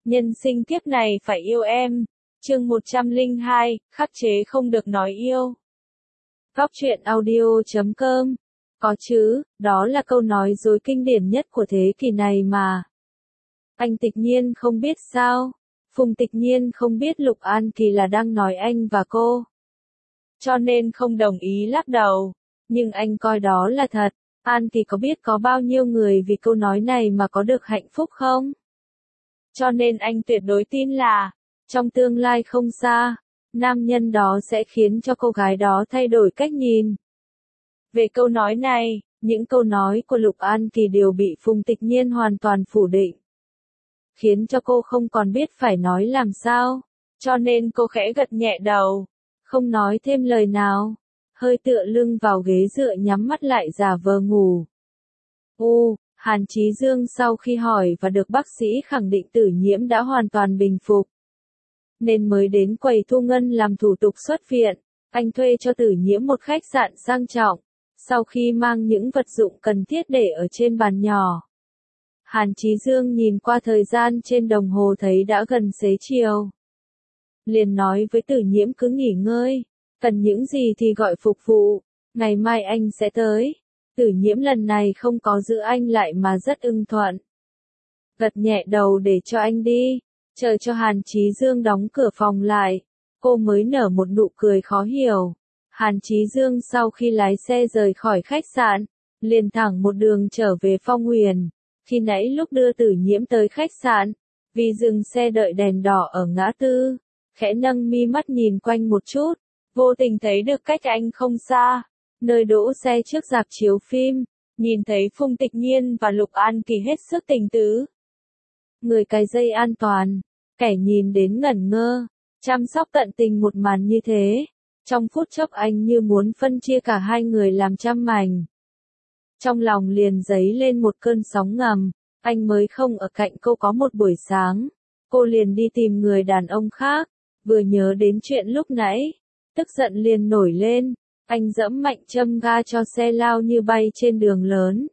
nhân sinh kiếp này phải yêu em. Chương 102, khắc chế không được nói yêu. Góc truyện audio.com. Có chứ, đó là câu nói dối kinh điển nhất của thế kỷ này mà. Anh Tịch Nhiên không biết sao? Phùng Tịch Nhiên không biết Lục An Kỳ là đang nói anh và cô. Cho nên không đồng ý lắc đầu. Nhưng anh coi đó là thật. An Kỳ có biết có bao nhiêu người vì câu nói này mà có được hạnh phúc không? Cho nên anh tuyệt đối tin là, trong tương lai không xa, nam nhân đó sẽ khiến cho cô gái đó thay đổi cách nhìn. Về câu nói này, những câu nói của Lục An Kỳ đều bị Phùng Tịch Nhiên hoàn toàn phủ định. Khiến cho cô không còn biết phải nói làm sao. Cho nên cô khẽ gật nhẹ đầu, không nói thêm lời nào, hơi tựa lưng vào ghế dựa nhắm mắt lại giả vờ ngủ. Hàn Chí Dương sau khi hỏi và được bác sĩ khẳng định Tử Nhiễm đã hoàn toàn bình phục, nên mới đến quầy thu ngân làm thủ tục xuất viện. Anh thuê cho Tử Nhiễm một khách sạn sang trọng, sau khi mang những vật dụng cần thiết để ở trên bàn nhỏ. Hàn Chí Dương nhìn qua thời gian trên đồng hồ thấy đã gần xế chiều. Liền nói với Tử Nhiễm cứ nghỉ ngơi, cần những gì thì gọi phục vụ, ngày mai anh sẽ tới. Tử Nhiễm lần này không có giữ anh lại mà rất ưng thuận. Gật nhẹ đầu để cho anh đi, chờ cho Hàn Chí Dương đóng cửa phòng lại, cô mới nở một nụ cười khó hiểu. Hàn Chí Dương sau khi lái xe rời khỏi khách sạn, liền thẳng một đường trở về Phong Huyền. Khi nãy lúc đưa Tử Nhiễm tới khách sạn, vì dừng xe đợi đèn đỏ ở ngã tư, khẽ nâng mi mắt nhìn quanh một chút, vô tình thấy được cách anh không xa, nơi đỗ xe trước rạp chiếu phim, nhìn thấy Phùng Tịch Nhiên và Lục An Kỳ hết sức tình tứ. Người cài dây an toàn, kẻ nhìn đến ngẩn ngơ, chăm sóc tận tình một màn như thế, trong phút chốc anh như muốn phân chia cả hai người làm trăm mảnh. Trong lòng liền dấy lên một cơn sóng ngầm, anh mới không ở cạnh cô có một buổi sáng, cô liền đi tìm người đàn ông khác, vừa nhớ đến chuyện lúc nãy, tức giận liền nổi lên, anh giẫm mạnh châm ga cho xe lao như bay trên đường lớn.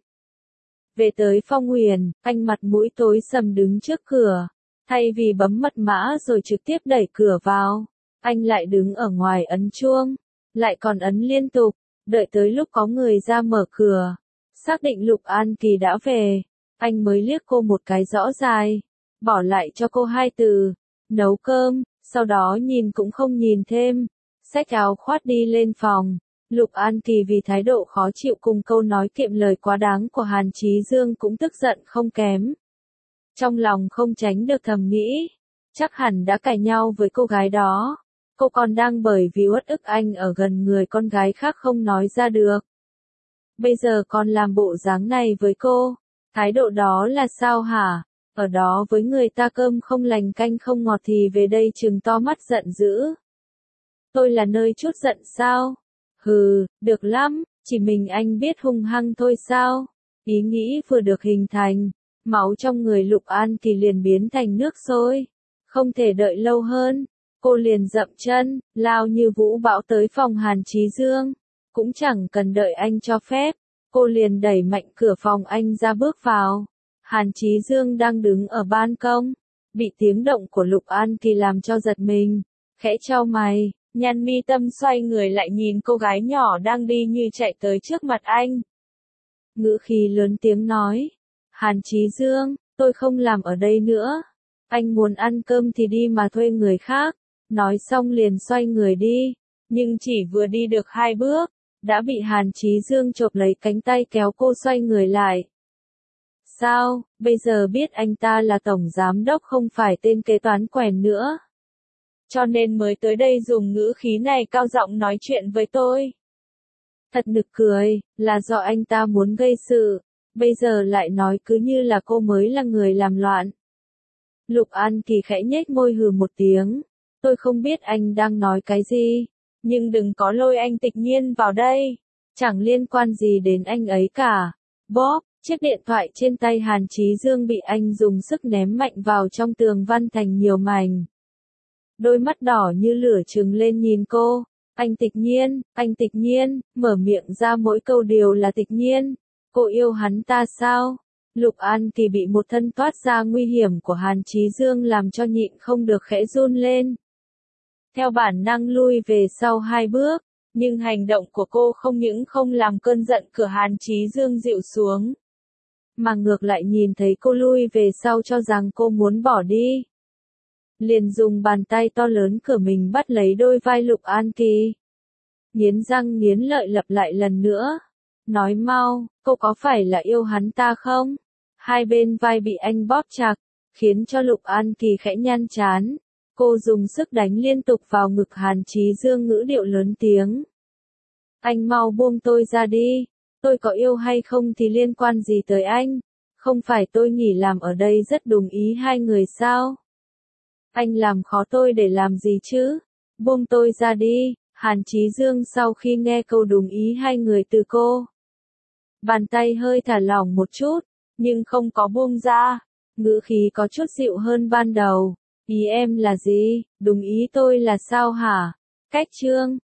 Về tới Phong Huyền, anh mặt mũi tối sầm đứng trước cửa, thay vì bấm mật mã rồi trực tiếp đẩy cửa vào, anh lại đứng ở ngoài ấn chuông, lại còn ấn liên tục, đợi tới lúc có người ra mở cửa. Xác định Lục An Kỳ đã về, anh mới liếc cô một cái rõ dài, bỏ lại cho cô hai từ, nấu cơm, sau đó nhìn cũng không nhìn thêm, xách áo khoác đi lên phòng. Lục An Kỳ vì thái độ khó chịu cùng câu nói kiệm lời quá đáng của Hàn Chí Dương cũng tức giận không kém. Trong lòng không tránh được thầm nghĩ, chắc hẳn đã cãi nhau với cô gái đó, cô còn đang bởi vì uất ức anh ở gần người con gái khác không nói ra được. Bây giờ còn làm bộ dáng này với cô, thái độ đó là sao hả? Ở đó với người ta cơm không lành canh không ngọt thì về đây trừng to mắt giận dữ. Tôi là nơi chút giận sao? Hừ, được lắm, chỉ mình anh biết hung hăng thôi sao? Ý nghĩ vừa được hình thành, máu trong người Lục An Kỳ liền biến thành nước sôi. Không thể đợi lâu hơn, cô liền dậm chân, lao như vũ bão tới phòng Hàn Chí Dương. Cũng chẳng cần đợi anh cho phép, cô liền đẩy mạnh cửa phòng anh ra bước vào. Hàn Chí Dương đang đứng ở ban công, bị tiếng động của Lục An Kỳ làm cho giật mình, khẽ chau mày, nhăn mi tâm xoay người lại nhìn cô gái nhỏ đang đi như chạy tới trước mặt anh. Ngữ khí lớn tiếng nói, Hàn Chí Dương, tôi không làm ở đây nữa, anh muốn ăn cơm thì đi mà thuê người khác, nói xong liền xoay người đi, nhưng chỉ vừa đi được 2 bước, đã bị Hàn Chí Dương chộp lấy cánh tay kéo cô xoay người lại. Sao, bây giờ biết anh ta là tổng giám đốc không phải tên kế toán quèn nữa. Cho nên mới tới đây dùng ngữ khí này cao giọng nói chuyện với tôi. Thật nực cười, là do anh ta muốn gây sự, bây giờ lại nói cứ như là cô mới là người làm loạn. Lục An Kỳ khẽ nhếch môi hừ một tiếng, tôi không biết anh đang nói cái gì. Nhưng đừng có lôi anh Tịch Nhiên vào đây, chẳng liên quan gì đến anh ấy cả. Bóp, chiếc điện thoại trên tay Hàn Chí Dương bị anh dùng sức ném mạnh vào trong tường văn thành nhiều mảnh. Đôi mắt đỏ như lửa trừng lên nhìn cô, anh Tịch Nhiên, mở miệng ra mỗi câu đều là Tịch Nhiên, cô yêu hắn ta sao? Lục An Kỳ bị một thân toát ra nguy hiểm của Hàn Chí Dương làm cho nhịn không được khẽ run lên. Theo bản năng lui về sau 2 bước, nhưng hành động của cô không những không làm cơn giận của Hàn Chí Dương dịu xuống, mà ngược lại nhìn thấy cô lui về sau cho rằng cô muốn bỏ đi. Liền dùng bàn tay to lớn của mình bắt lấy đôi vai Lục An Kỳ. Nghiến răng nghiến lợi lặp lại lần nữa. Nói mau, cô có phải là yêu hắn ta không? Hai bên vai bị anh bóp chặt, khiến cho Lục An Kỳ khẽ nhăn trán. Cô dùng sức đánh liên tục vào ngực Hàn Chí Dương, ngữ điệu lớn tiếng. Anh mau buông tôi ra đi. Tôi có yêu hay không thì liên quan gì tới anh? Không phải tôi nghỉ làm ở đây rất đúng ý hai người sao? Anh làm khó tôi để làm gì chứ? Buông tôi ra đi. Hàn Chí Dương sau khi nghe câu đúng ý hai người từ cô, bàn tay hơi thả lỏng một chút, nhưng không có buông ra. Ngữ khí có chút dịu hơn ban đầu. Ý em là gì? Đúng ý tôi là sao hả? Cách chương